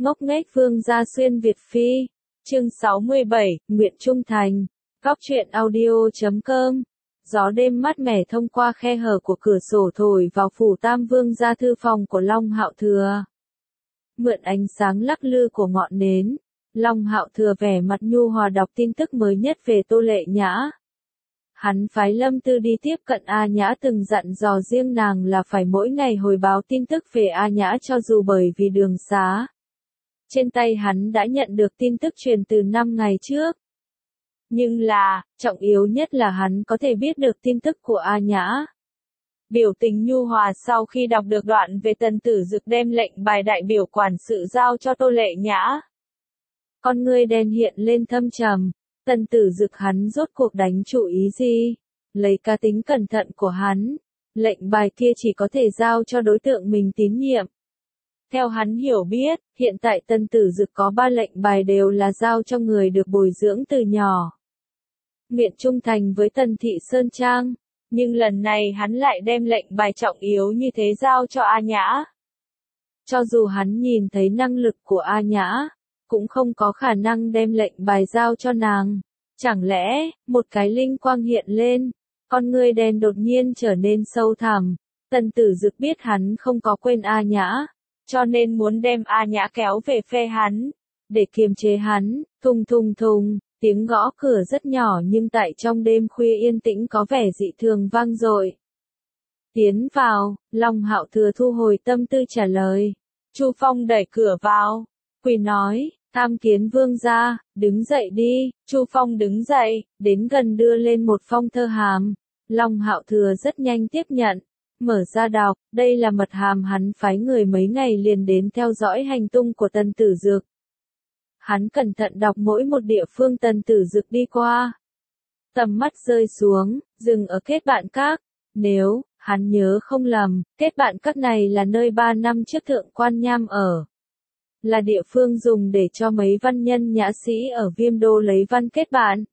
Ngốc nghếch vương gia xuyên Việt Phi. Chương 67, nguyện trung thành. Góc truyện audio.com. Gió đêm mát mẻ thông qua khe hở của cửa sổ thổi vào phủ Tam Vương gia thư phòng của Long Hạo Thừa. Mượn ánh sáng lắc lư của ngọn nến, Long Hạo Thừa vẻ mặt nhu hòa đọc tin tức mới nhất về Tô Lệ Nhã. Hắn phái Lâm Tư đi tiếp cận A Nhã, từng dặn dò riêng nàng là phải mỗi ngày hồi báo tin tức về A Nhã cho dù bởi vì đường xá. Trên tay hắn đã nhận được tin tức truyền từ 5 ngày trước. Nhưng trọng yếu nhất là hắn có thể biết được tin tức của A Nhã. Biểu tình nhu hòa sau khi đọc được đoạn về Tần Tử Dực đem lệnh bài đại biểu quản sự giao cho Tô Lệ Nhã. Con ngươi đen hiện lên thâm trầm, Tần Tử Dực hắn rốt cuộc đánh chủ ý gì? Lấy cá tính cẩn thận của hắn, lệnh bài kia chỉ có thể giao cho đối tượng mình tín nhiệm. Theo hắn hiểu biết, hiện tại Tần Tử Dực có 3 lệnh bài đều là giao cho người được bồi dưỡng từ nhỏ. Nguyện trung thành với Tần Thị Sơn Trang, nhưng lần này hắn lại đem lệnh bài trọng yếu như thế giao cho A Nhã. Cho dù hắn nhìn thấy năng lực của A Nhã, cũng không có khả năng đem lệnh bài giao cho nàng. Chẳng lẽ, một cái linh quang hiện lên, con ngươi đen đột nhiên trở nên sâu thẳm. Tần Tử Dực biết hắn không có quên A Nhã, cho nên muốn đem A Nhã kéo về phe hắn, để kiềm chế hắn. Thùng thùng thùng, tiếng gõ cửa rất nhỏ nhưng tại trong đêm khuya yên tĩnh có vẻ dị thường vang dội. Tiến vào, Long Hạo Thừa thu hồi tâm tư trả lời. Chu Phong đẩy cửa vào, quỳ nói, tham kiến vương gia, đứng dậy đi. Chu Phong đứng dậy, đến gần đưa lên một phong thơ hàm. Long Hạo Thừa rất nhanh tiếp nhận, mở ra đọc, đây là mật hàm hắn phái người mấy ngày liền đến theo dõi hành tung của Tần Tử Dực. Hắn cẩn thận đọc mỗi một địa phương Tần Tử Dực đi qua. Tầm mắt rơi xuống, dừng ở Kết Bạn Các. Nếu hắn nhớ không lầm, Kết Bạn Các này là nơi 3 năm trước Thượng Quan Nham ở. Là địa phương dùng để cho mấy văn nhân nhã sĩ ở Viêm Đô lấy văn kết bạn.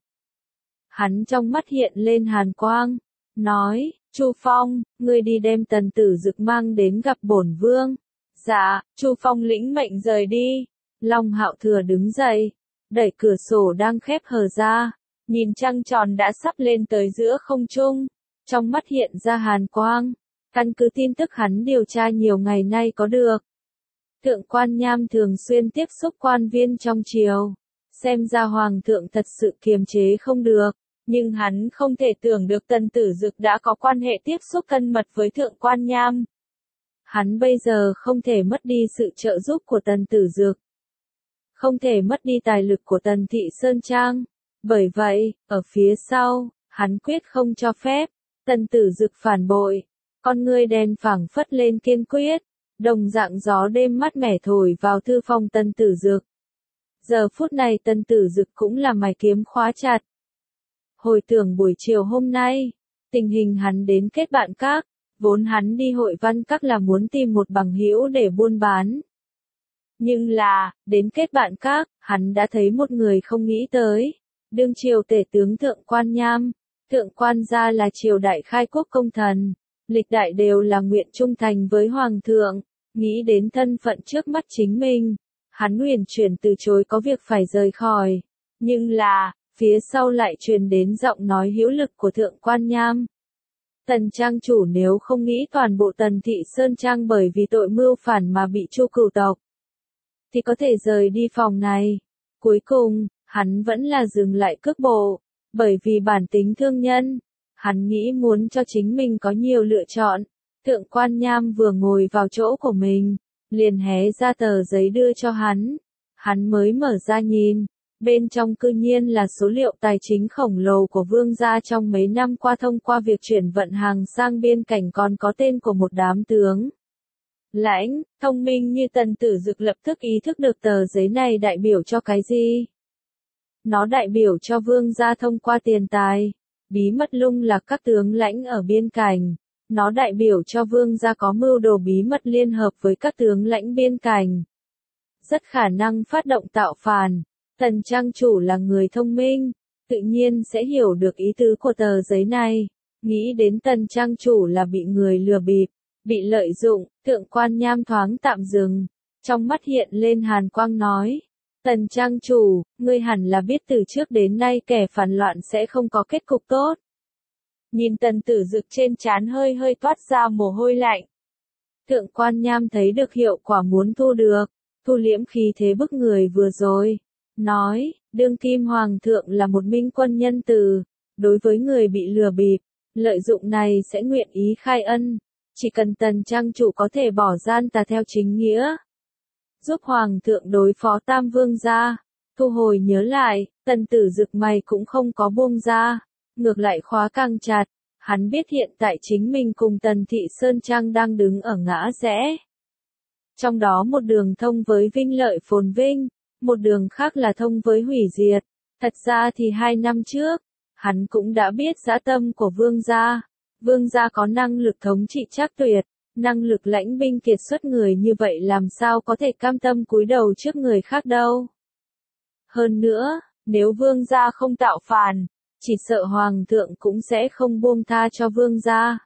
Hắn trong mắt hiện lên hàn quang, nói, Chu Phong, ngươi đi đem Tần Tử Dực mang đến gặp bổn vương. Dạ, Chu Phong lĩnh mệnh rời đi. Long Hạo Thừa đứng dậy, đẩy cửa sổ đang khép hờ ra, nhìn trăng tròn đã sắp lên tới giữa không trung, trong mắt hiện ra hàn quang. Căn cứ tin tức hắn điều tra nhiều ngày nay có được, Thượng Quan Nham thường xuyên tiếp xúc quan viên trong triều, xem ra hoàng thượng thật sự kiềm chế không được, nhưng hắn không thể tưởng được Tần Tử Dực đã có quan hệ tiếp xúc thân mật với Thượng Quan Nham. Hắn bây giờ không thể mất đi sự trợ giúp của Tần Tử Dực, không thể mất đi tài lực của Tần Thị Sơn Trang, bởi vậy, ở phía sau, hắn quyết không cho phép Tần Tử Dực phản bội. Con ngươi đen phảng phất lên kiên quyết. Đồng dạng gió đêm mát mẻ thổi vào thư phòng Tần Tử Dực. Giờ phút này Tần Tử Dực cũng là mày kiếm khóa chặt. Hồi tưởng buổi chiều hôm nay, tình hình hắn đến Kết Bạn Các, vốn hắn đi Hội Văn Các là muốn tìm một bằng hữu để buôn bán. Nhưng đến Kết Bạn Các, hắn đã thấy một người không nghĩ tới. Đương triều tể tướng Thượng Quan Nham. Thượng Quan gia là triều đại khai quốc công thần, lịch đại đều là nguyện trung thành với hoàng thượng. Nghĩ đến thân phận trước mắt chính mình, hắn uyển chuyển từ chối có việc phải rời khỏi. Nhưng phía sau lại truyền đến giọng nói hữu lực của Thượng Quan Nham. Tần trang chủ nếu không nghĩ toàn bộ Tần Thị Sơn Trang bởi vì tội mưu phản mà bị Chu cửu tộc, thì có thể rời đi phòng này. Cuối cùng, hắn vẫn là dừng lại cước bộ, bởi vì bản tính thương nhân, hắn nghĩ muốn cho chính mình có nhiều lựa chọn. Thượng Quan Nham vừa ngồi vào chỗ của mình, liền hé ra tờ giấy đưa cho hắn. Hắn mới mở ra nhìn, bên trong cư nhiên là số liệu tài chính khổng lồ của vương gia trong mấy năm qua thông qua việc chuyển vận hàng sang biên cảnh, còn có tên của một đám tướng lãnh, thông minh như Tần Tử Dực lập tức ý thức được tờ giấy này đại biểu cho cái gì. Nó đại biểu cho vương gia thông qua tiền tài, bí mật lung lạc các tướng lãnh ở biên cảnh. Nó đại biểu cho vương gia có mưu đồ bí mật liên hợp với các tướng lãnh biên cảnh. Rất khả năng phát động tạo phản. Tần trang chủ là người thông minh, tự nhiên sẽ hiểu được ý tứ của tờ giấy này. Nghĩ đến Tần trang chủ là bị người lừa bịp, bị lợi dụng, Thượng Quan Nham thoáng tạm dừng. Trong mắt hiện lên hàn quang nói. Tần trang chủ, ngươi hẳn là biết từ trước đến nay kẻ phản loạn sẽ không có kết cục tốt. Nhìn Tần Tử Dực trên trán hơi hơi toát ra mồ hôi lạnh. Thượng quan nham thấy được hiệu quả muốn thu được, thu liễm khí thế bức người vừa rồi. Nói, đương kim hoàng thượng là một minh quân nhân từ, đối với người bị lừa bịp, lợi dụng này sẽ nguyện ý khai ân. Chỉ cần Tần trang chủ có thể bỏ gian tà theo chính nghĩa, giúp hoàng thượng đối phó Tam Vương gia. Thu hồi nhớ lại, Tần Tử Dực mày cũng không có buông ra, ngược lại khóa càng chặt. Hắn biết hiện tại chính mình cùng Tần Thị Sơn Trang đang đứng ở ngã rẽ. Trong đó một đường thông với vinh lợi phồn vinh, một đường khác là thông với hủy diệt. Thật ra thì 2 năm trước, hắn cũng đã biết dã tâm của Vương gia. Vương gia có năng lực thống trị trác tuyệt, năng lực lãnh binh kiệt xuất, người như vậy làm sao có thể cam tâm cúi đầu trước người khác đâu. Hơn nữa, nếu Vương gia không tạo phản, chỉ sợ hoàng thượng cũng sẽ không buông tha cho Vương gia.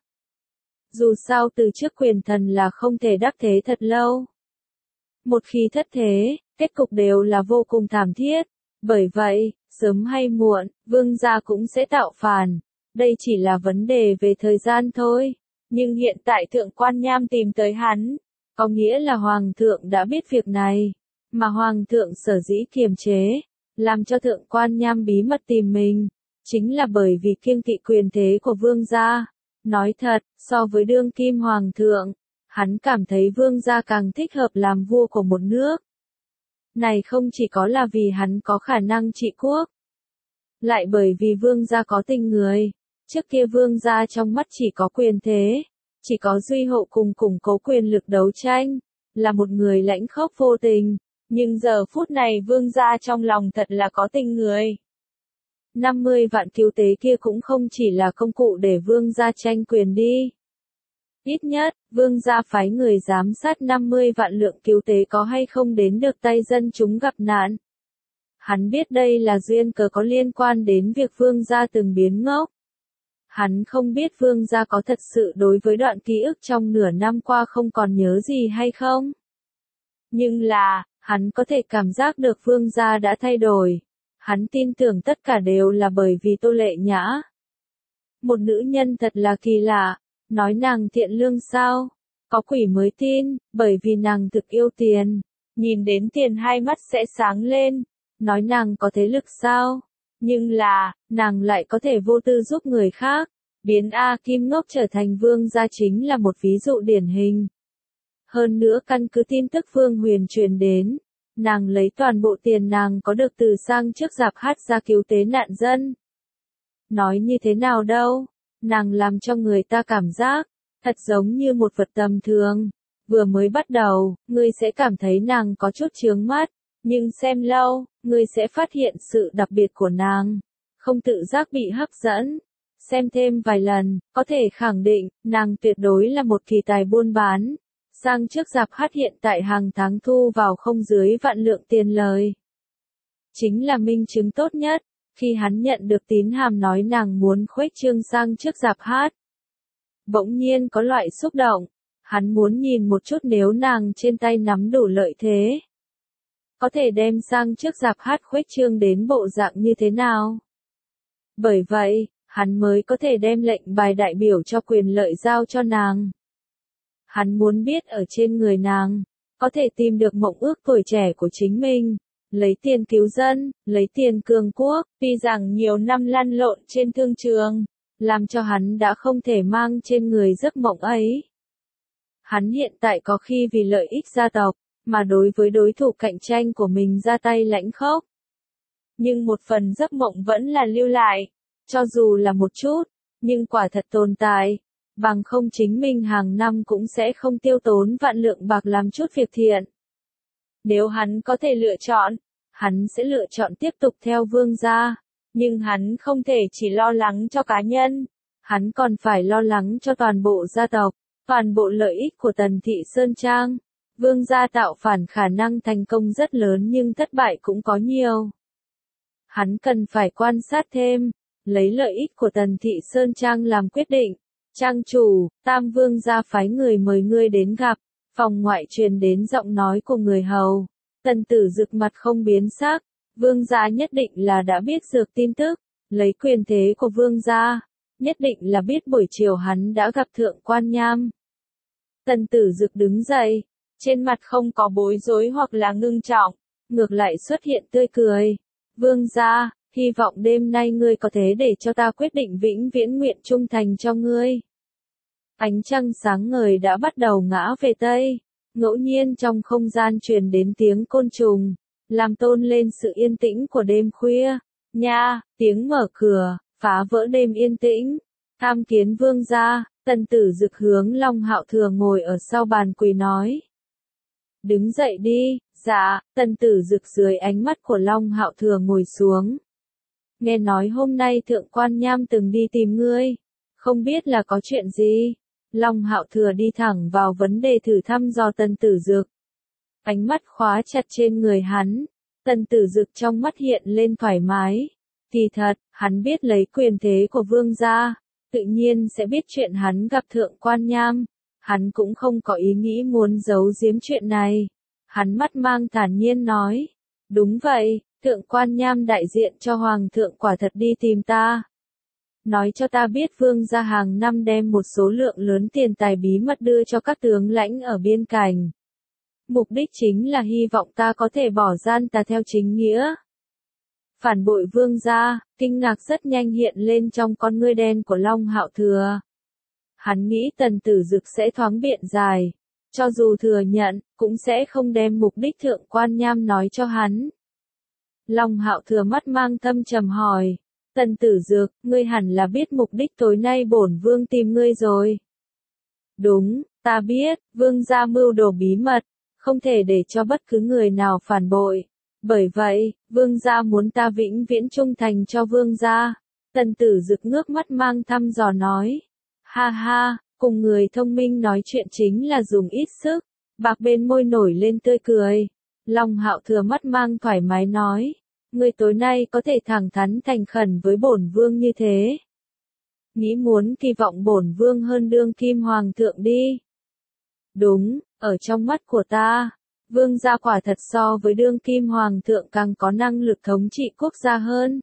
Dù sao từ trước quyền thần là không thể đắc thế thật lâu. Một khi thất thế, kết cục đều là vô cùng thảm thiết. Bởi vậy, sớm hay muộn, Vương gia cũng sẽ tạo phản. Đây chỉ là vấn đề về thời gian thôi. Nhưng hiện tại thượng quan nham tìm tới hắn, có nghĩa là hoàng thượng đã biết việc này. Mà hoàng thượng sở dĩ kiềm chế, làm cho thượng quan nham bí mật tìm mình, chính là bởi vì kiêng kỵ quyền thế của Vương gia. Nói thật, so với đương kim hoàng thượng, hắn cảm thấy Vương gia càng thích hợp làm vua của một nước. Này không chỉ có là vì hắn có khả năng trị quốc, lại bởi vì Vương gia có tình người. Trước kia Vương gia trong mắt chỉ có quyền thế, chỉ có duy hộ cùng củng cố quyền lực đấu tranh, là một người lãnh khốc vô tình. Nhưng giờ phút này Vương gia trong lòng thật là có tình người. 50 vạn cứu tế kia cũng không chỉ là công cụ để Vương gia tranh quyền đi. Ít nhất, Vương gia phái người giám sát 50 vạn lượng cứu tế có hay không đến được tay dân chúng gặp nạn. Hắn biết đây là duyên cớ có liên quan đến việc Vương gia từng biến ngốc. Hắn không biết Vương gia có thật sự đối với đoạn ký ức trong nửa năm qua không còn nhớ gì hay không. Nhưng là, hắn có thể cảm giác được Vương gia đã thay đổi. Hắn tin tưởng tất cả đều là bởi vì Tô Lệ Nhã. Một nữ nhân thật là kỳ lạ, nói nàng thiện lương sao? Có quỷ mới tin, bởi vì nàng thực yêu tiền. Nhìn đến tiền hai mắt sẽ sáng lên. Nói nàng có thế lực sao? Nhưng là, nàng lại có thể vô tư giúp người khác. Biến A Kim Ngốc trở thành Vương gia chính là một ví dụ điển hình. Hơn nữa căn cứ tin tức Vương Huyền truyền đến, nàng lấy toàn bộ tiền nàng có được từ sang trước rạp hát ra cứu tế nạn dân. Nói như thế nào đâu, nàng làm cho người ta cảm giác, thật giống như một vật tầm thường. Vừa mới bắt đầu, ngươi sẽ cảm thấy nàng có chút chướng mắt, nhưng xem lâu, ngươi sẽ phát hiện sự đặc biệt của nàng, không tự giác bị hấp dẫn. Xem thêm vài lần, có thể khẳng định, nàng tuyệt đối là một kỳ tài buôn bán. Sang trước rạp hát hiện tại hàng tháng thu vào không dưới vạn lượng tiền lời. Chính là minh chứng tốt nhất, khi hắn nhận được tín hàm nói nàng muốn khuếch trương sang trước rạp hát. Bỗng nhiên có loại xúc động, hắn muốn nhìn một chút nếu nàng trên tay nắm đủ lợi thế. Có thể đem sang trước rạp hát khuếch trương đến bộ dạng như thế nào. Bởi vậy, hắn mới có thể đem lệnh bài đại biểu cho quyền lợi giao cho nàng. Hắn muốn biết ở trên người nàng, có thể tìm được mộng ước tuổi trẻ của chính mình, lấy tiền cứu dân, lấy tiền cường quốc, tuy rằng nhiều năm lăn lộn trên thương trường, làm cho hắn đã không thể mang trên người giấc mộng ấy. Hắn hiện tại có khi vì lợi ích gia tộc, mà đối với đối thủ cạnh tranh của mình ra tay lãnh khốc. Nhưng một phần giấc mộng vẫn là lưu lại, cho dù là một chút, nhưng quả thật tồn tại. Bằng không chính mình hàng năm cũng sẽ không tiêu tốn vạn lượng bạc làm chút việc thiện. Nếu hắn có thể lựa chọn, hắn sẽ lựa chọn tiếp tục theo Vương gia. Nhưng hắn không thể chỉ lo lắng cho cá nhân. Hắn còn phải lo lắng cho toàn bộ gia tộc, toàn bộ lợi ích của Tần Thị Sơn Trang. Vương gia tạo phản khả năng thành công rất lớn nhưng thất bại cũng có nhiều. Hắn cần phải quan sát thêm, lấy lợi ích của Tần Thị Sơn Trang làm quyết định. Trang chủ, Tam Vương gia phái người mời ngươi đến gặp, Phòng ngoại truyền đến giọng nói của người hầu. Tần Tử Dực mặt không biến sắc, vương gia nhất định là đã biết dược tin tức, lấy quyền thế của vương gia, nhất định là biết buổi chiều hắn đã gặp thượng quan nham. Tần Tử Dực đứng dậy, trên mặt không có bối rối hoặc là ngưng trọng, ngược lại xuất hiện tươi cười. Vương gia, hy vọng đêm nay ngươi có thể để cho ta quyết định vĩnh viễn nguyện trung thành cho ngươi. Ánh trăng sáng ngời đã bắt đầu ngã về Tây, ngẫu nhiên trong không gian truyền đến tiếng côn trùng, làm tôn lên sự yên tĩnh của đêm khuya. Nha, tiếng mở cửa, phá vỡ đêm yên tĩnh. Tham kiến vương gia, Tần Tử Dực hướng Long Hạo Thừa ngồi ở sau bàn quỳ nói. Đứng dậy đi, dạ, Tần Tử Dực dưới ánh mắt của Long Hạo Thừa ngồi xuống. Nghe nói hôm nay thượng quan nham từng đi tìm ngươi, không biết là có chuyện gì. Long Hạo Thừa đi thẳng vào vấn đề thử thăm dò Tần Tử Dực. Ánh mắt khóa chặt trên người hắn, Tần Tử Dực trong mắt hiện lên thoải mái. Kỳ thật, hắn biết lấy quyền thế của vương gia, tự nhiên sẽ biết chuyện hắn gặp thượng quan nham. Hắn cũng không có ý nghĩ muốn giấu giếm chuyện này. Hắn mắt mang thản nhiên nói. Đúng vậy, thượng quan nham đại diện cho hoàng thượng quả thật đi tìm ta. Nói cho ta biết vương gia hàng năm đem một số lượng lớn tiền tài bí mật đưa cho các tướng lãnh ở biên cảnh. Mục đích chính là hy vọng ta có thể bỏ gian tà theo chính nghĩa. Phản bội vương gia, kinh ngạc rất nhanh hiện lên trong con ngươi đen của Long Hạo Thừa. Hắn nghĩ Tần Tử Dực sẽ thoáng biện giải, cho dù thừa nhận, cũng sẽ không đem mục đích thượng quan nham nói cho hắn. Long Hạo Thừa mắt mang thâm trầm hỏi, Tần Tử Dực, ngươi hẳn là biết mục đích tối nay bổn vương tìm ngươi rồi. Đúng, ta biết, vương gia mưu đồ bí mật, không thể để cho bất cứ người nào phản bội. Bởi vậy, vương gia muốn ta vĩnh viễn trung thành cho vương gia. Tần Tử Dực ngước mắt mang thăm dò nói. Ha ha, cùng người thông minh nói chuyện chính là dùng ít sức. Bạc bên môi nổi lên tươi cười. Long Hạo Thừa mắt mang thoải mái nói. Ngươi tối nay có thể thẳng thắn thành khẩn với bổn vương như thế. Nghĩ muốn kỳ vọng bổn vương hơn đương kim hoàng thượng đi. Đúng, ở trong mắt của ta, vương gia quả thật so với đương kim hoàng thượng càng có năng lực thống trị quốc gia hơn.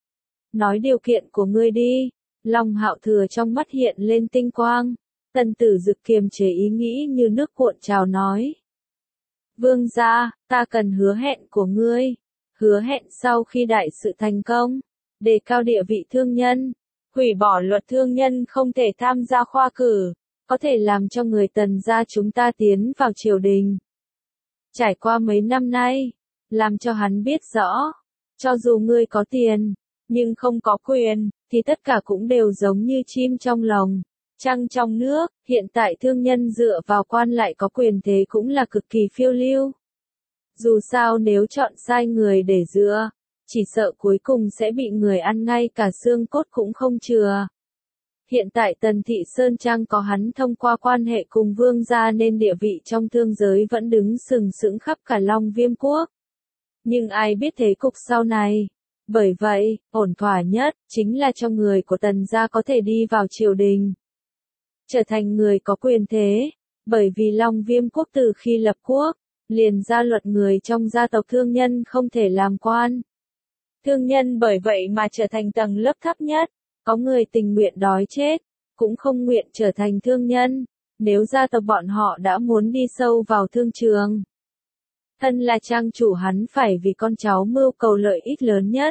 Nói điều kiện của ngươi đi. Long Hạo Thừa trong mắt hiện lên tinh quang. Tần Tử Dực kiềm chế ý nghĩ như nước cuộn trào nói. Vương gia, ta cần hứa hẹn của ngươi. Hứa hẹn sau khi đại sự thành công, đề cao địa vị thương nhân, hủy bỏ luật thương nhân không thể tham gia khoa cử, có thể làm cho người Tần gia chúng ta tiến vào triều đình. Trải qua mấy năm nay, làm cho hắn biết rõ, cho dù ngươi có tiền, nhưng không có quyền, thì tất cả cũng đều giống như chim trong lồng, trăng trong nước. Hiện tại thương nhân dựa vào quan lại có quyền thế cũng là cực kỳ phiêu lưu. Dù sao nếu chọn sai người để dựa, chỉ sợ cuối cùng sẽ bị người ăn ngay cả xương cốt cũng không chừa. Hiện tại Tần Thị Sơn Trang có hắn thông qua quan hệ cùng vương gia nên địa vị trong thương giới vẫn đứng sừng sững khắp cả Long Viêm Quốc. Nhưng ai biết thế cục sau này. Bởi vậy, ổn thỏa nhất, chính là cho người của Tần gia có thể đi vào triều đình. Trở thành người có quyền thế. Bởi vì Long Viêm Quốc từ khi lập quốc, liền ra luật người trong gia tộc thương nhân không thể làm quan. Thương nhân bởi vậy mà trở thành tầng lớp thấp nhất. Có người tình nguyện đói chết, cũng không nguyện trở thành thương nhân, nếu gia tộc bọn họ đã muốn đi sâu vào thương trường. Thân là trang chủ hắn phải vì con cháu mưu cầu lợi ích lớn nhất.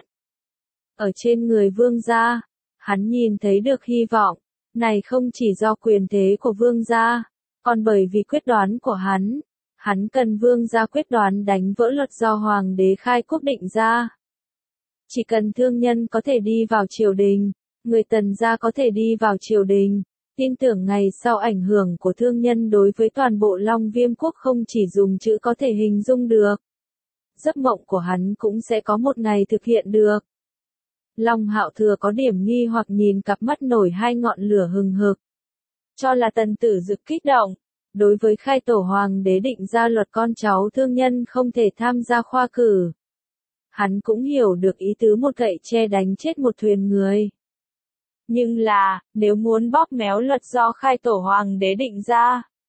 Ở trên người vương gia, hắn nhìn thấy được hy vọng, này không chỉ do quyền thế của vương gia, còn bởi vì quyết đoán của hắn cần vương gia quyết đoán đánh vỡ luật do hoàng đế khai quốc định ra. Chỉ cần thương nhân có thể đi vào triều đình, người Tần gia có thể đi vào triều đình, tin tưởng ngày sau ảnh hưởng của thương nhân đối với toàn bộ Long Viêm Quốc không chỉ dùng chữ có thể hình dung được. Giấc mộng của hắn cũng sẽ có một ngày thực hiện được. Long Hạo Thừa có điểm nghi hoặc nhìn cặp mắt nổi hai ngọn lửa hừng hực. Cho là Tần Tử Dực kích động. Đối với khai tổ hoàng đế định ra luật con cháu thương nhân không thể tham gia khoa cử. Hắn cũng hiểu được ý tứ một gậy tre đánh chết một thuyền người. Nhưng là, nếu muốn bóp méo luật do khai tổ hoàng đế định ra,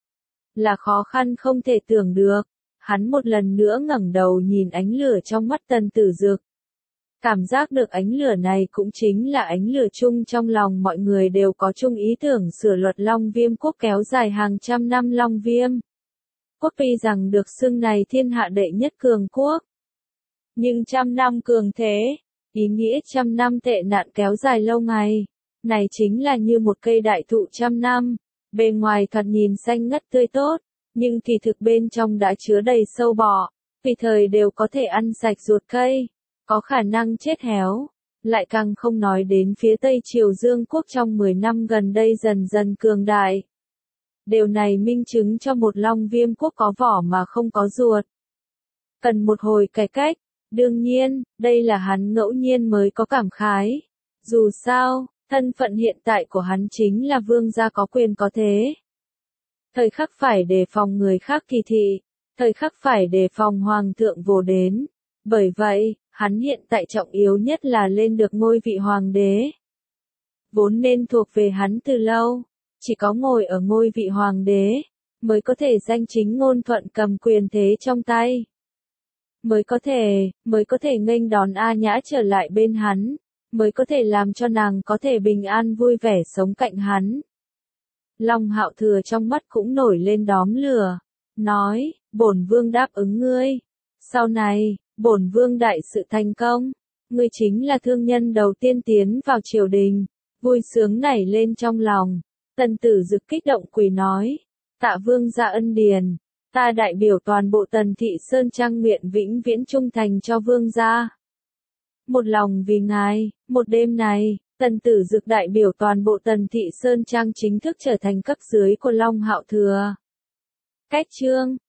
là khó khăn không thể tưởng được. Hắn một lần nữa ngẩng đầu nhìn ánh lửa trong mắt Tần Tử Dực. Cảm giác được ánh lửa này cũng chính là ánh lửa chung trong lòng mọi người đều có chung ý tưởng sửa luật Long Viêm quốc kéo dài hàng trăm năm Long Viêm quốc tuy rằng được xưng này thiên hạ đệ nhất cường quốc. Nhưng trăm năm cường thế, ý nghĩa trăm năm tệ nạn kéo dài lâu ngày. Này chính là như một cây đại thụ trăm năm, bề ngoài thoạt nhìn xanh ngắt tươi tốt, nhưng kỳ thực bên trong đã chứa đầy sâu bọ, tùy thời đều có thể ăn sạch ruột cây, có khả năng chết héo. Lại càng không nói đến phía Tây Triều Dương quốc trong 10 năm gần đây dần dần cường đại. Điều này minh chứng cho một Long Viêm quốc có vỏ mà không có ruột. Cần một hồi cải cách, đương nhiên, đây là hắn ngẫu nhiên mới có cảm khái. Dù sao, thân phận hiện tại của hắn chính là vương gia có quyền có thế. Thời khắc phải đề phòng người khác kỳ thị, thời khắc phải đề phòng hoàng thượng vồ đến. Bởi vậy, hắn hiện tại trọng yếu nhất là lên được ngôi vị hoàng đế. Vốn nên thuộc về hắn từ lâu, chỉ có ngồi ở ngôi vị hoàng đế, mới có thể danh chính ngôn thuận cầm quyền thế trong tay. Mới có thể nghênh đón A Nhã trở lại bên hắn, mới có thể làm cho nàng có thể bình an vui vẻ sống cạnh hắn. Long Hạo Thừa trong mắt cũng nổi lên đóm lửa, nói, bổn vương đáp ứng ngươi. Sau này, bổn vương đại sự thành công, ngươi chính là thương nhân đầu tiên tiến vào triều đình, vui sướng nảy lên trong lòng. Tần Tử Dực kích động quỳ nói, tạ vương gia ân điền, ta đại biểu toàn bộ Tần thị Sơn Trang nguyện vĩnh viễn trung thành cho vương gia. Một lòng vì ngài, một đêm này, Tần Tử Dực đại biểu toàn bộ Tần thị Sơn Trang chính thức trở thành cấp dưới của Long Hạo Thừa. Cách chương